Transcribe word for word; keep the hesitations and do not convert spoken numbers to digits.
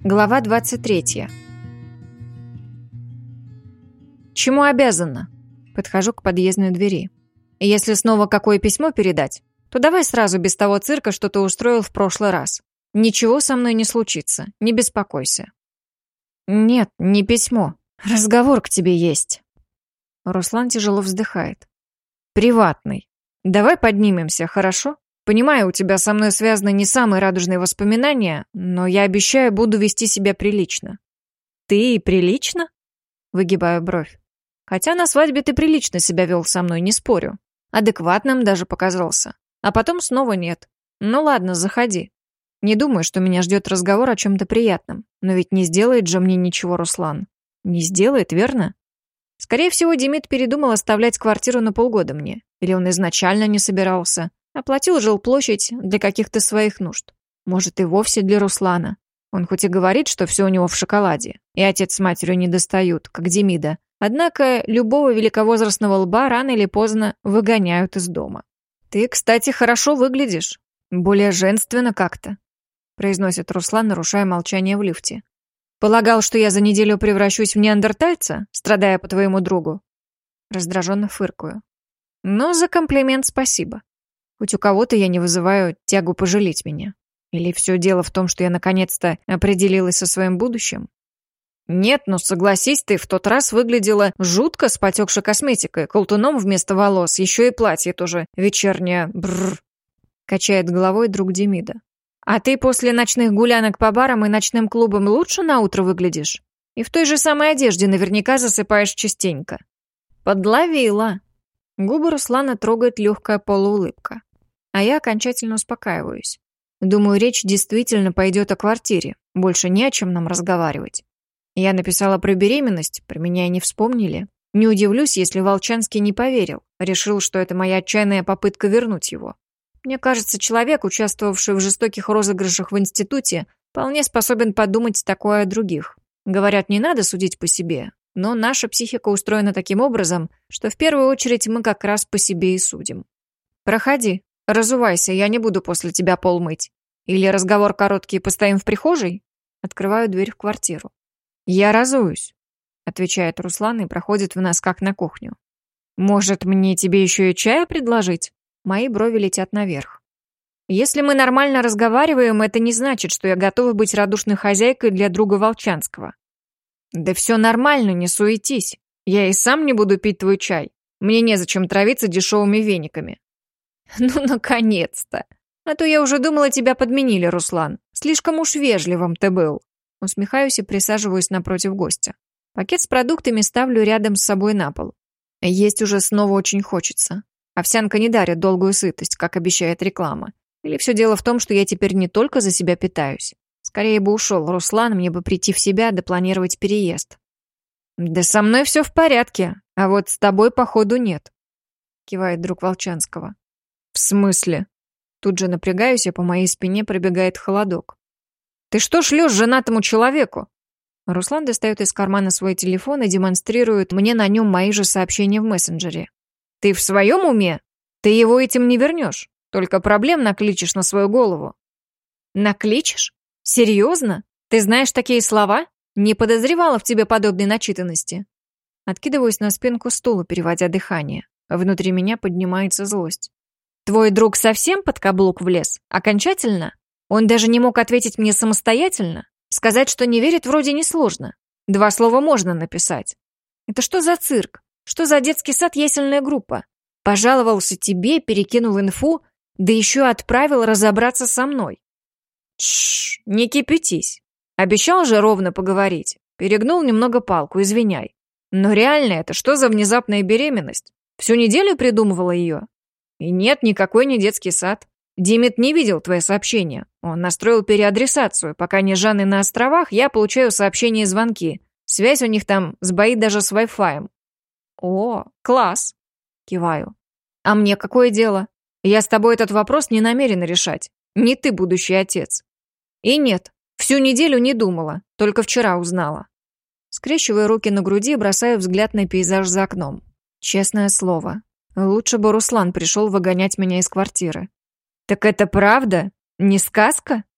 Глава двадцать третья. Чему обязана? Подхожу к подъездной двери. Если снова какое письмо передать, то давай сразу без того цирка, что ты устроил в прошлый раз. Ничего со мной не случится, не беспокойся. Нет, не письмо. Разговор к тебе есть. Руслан тяжело вздыхает. Приватный. Давай поднимемся, хорошо? Понимаю, у тебя со мной связаны не самые радужные воспоминания, но я обещаю, буду вести себя прилично. Ты и прилично? Выгибаю бровь. Хотя на свадьбе ты прилично себя вел со мной, не спорю. Адекватным даже показался. А потом снова нет. Ну ладно, заходи. Не думаю, что меня ждет разговор о чем-то приятном. Но ведь не сделает же мне ничего Руслан. Не сделает, верно? Скорее всего, Демид передумал оставлять квартиру на полгода мне. Или он изначально не собирался. Оплатил жилплощадь для каких-то своих нужд. Может, и вовсе для Руслана. Он хоть и говорит, что все у него в шоколаде, и отец с матерью не достают, как Демида. Однако любого великовозрастного лба рано или поздно выгоняют из дома. «Ты, кстати, хорошо выглядишь. Более женственно как-то», произносит Руслан, нарушая молчание в лифте. «Полагал, что я за неделю превращусь в неандертальца, страдая по твоему другу?» Раздраженно фыркаю. «Но за комплимент спасибо. Хоть у кого-то я не вызываю тягу пожалеть меня. Или все дело в том, что я наконец-то определилась со своим будущим? Нет, ну согласись, ты в тот раз выглядела жутко с потекшей косметикой, колтуном вместо волос, еще и платье тоже вечернее. Бррр. Качает головой друг Демида. А ты после ночных гулянок по барам и ночным клубам лучше наутро выглядишь? И в той же самой одежде наверняка засыпаешь частенько. Подловила. Губы Руслана трогает легкая полуулыбка. А я окончательно успокаиваюсь. Думаю, речь действительно пойдет о квартире. Больше не о чем нам разговаривать. Я написала про беременность, про меня и не вспомнили. Не удивлюсь, если Волчанский не поверил. Решил, что это моя отчаянная попытка вернуть его. Мне кажется, человек, участвовавший в жестоких розыгрышах в институте, вполне способен подумать такое о других. Говорят, не надо судить по себе, но наша психика устроена таким образом, что в первую очередь мы как раз по себе и судим. Проходи. «Разувайся, я не буду после тебя пол мыть. Или разговор короткий, постоим в прихожей?» Открываю дверь в квартиру. «Я разуюсь», — отвечает Руслан и проходит в нас как на кухню. «Может, мне тебе еще и чая предложить?» Мои брови летят наверх. «Если мы нормально разговариваем, это не значит, что я готова быть радушной хозяйкой для друга Волчанского». «Да все нормально, не суетись. Я и сам не буду пить твой чай. Мне незачем травиться дешевыми вениками». «Ну, наконец-то! А то я уже думала, тебя подменили, Руслан. Слишком уж вежливым ты был». Усмехаюсь и присаживаюсь напротив гостя. Пакет с продуктами ставлю рядом с собой на пол. Есть уже снова очень хочется. Овсянка не дарит долгую сытость, как обещает реклама. Или все дело в том, что я теперь не только за себя питаюсь. Скорее бы ушел Руслан, мне бы прийти в себя да планировать переезд. «Да со мной все в порядке, а вот с тобой, походу, нет», кивает друг Волчанского. «В смысле?» Тут же напрягаюсь, и по моей спине пробегает холодок. «Ты что шлешь женатому человеку?» Руслан достает из кармана свой телефон и демонстрирует мне на нем мои же сообщения в мессенджере. «Ты в своем уме? Ты его этим не вернешь. Только проблем накличешь на свою голову». «Накличешь? Серьезно? Ты знаешь такие слова? Не подозревала в тебе подобной начитанности». Откидываюсь на спинку стула, переводя дыхание. Внутри меня поднимается злость. «Твой друг совсем под каблук влез? Окончательно? Он даже не мог ответить мне самостоятельно? Сказать, что не верит, вроде несложно. Два слова можно написать. Это что за цирк? Что за детский сад ясельная группа? Пожаловался тебе, перекинул инфу, да еще отправил разобраться со мной». «Тш, не кипятись. Обещал же ровно поговорить. Перегнул немного палку, извиняй. Но реально это что за внезапная беременность? Всю неделю придумывала ее?» «И нет, никакой не детский сад. Демид не видел твои сообщения. Он настроил переадресацию. Пока не Жанны на островах, я получаю сообщения и звонки. Связь у них там сбоит даже с Wi-Fi. «О, класс!» — киваю. «А мне какое дело? Я с тобой этот вопрос не намерена решать. Не ты будущий отец». «И нет, всю неделю не думала. Только вчера узнала». Скрещиваю руки на груди и бросаю взгляд на пейзаж за окном. Честное слово. Лучше бы Руслан пришел выгонять меня из квартиры. «Так это правда? Не сказка?»